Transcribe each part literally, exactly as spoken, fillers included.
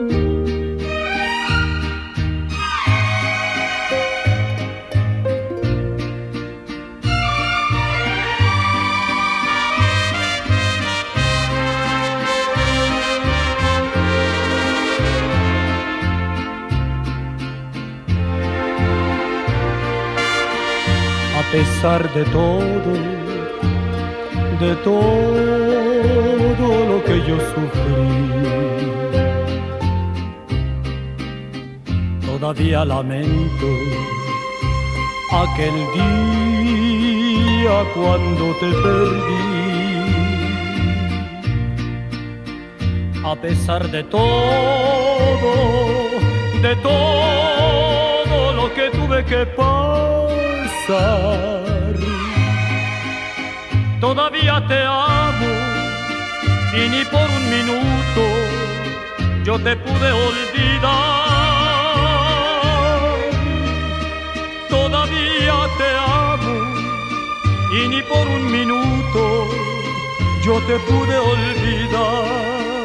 A pesar de todo, de todo lo que yo sufrí, todavía lamento aquel día cuando te perdí. A pesar de todo, de todo lo que tuve que pasar, todavía te amo y ni por un minuto yo te pude olvidar. Todavía te amo y ni por un minuto yo te pude olvidar.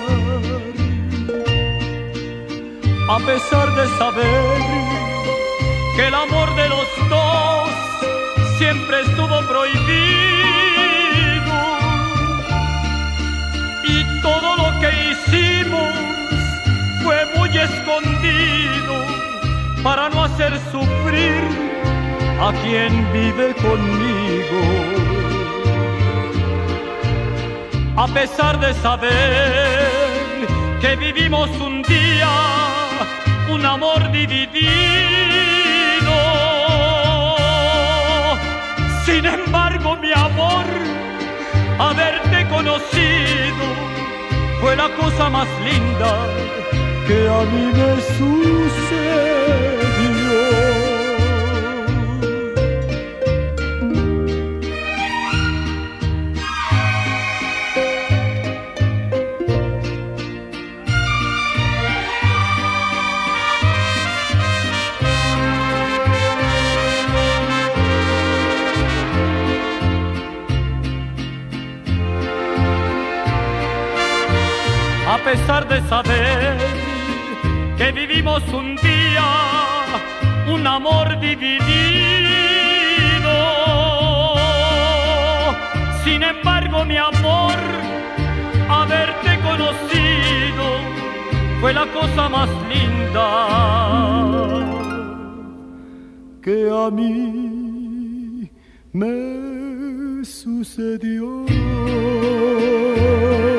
A pesar de saber que el amor de los dos siempre estuvo prohibido y todo lo que hicimos fue muy escondido para no hacer sufrir a quien vive conmigo. A pesar de saber que vivimos un día un amor dividido, sin embargo, mi amor, haberte conocido fue la cosa más linda que a mí me sucedió. A pesar de saber que vivimos un día un amor dividido, sin embargo, mi amor, haberte conocido fue la cosa más linda que a mí me sucedió.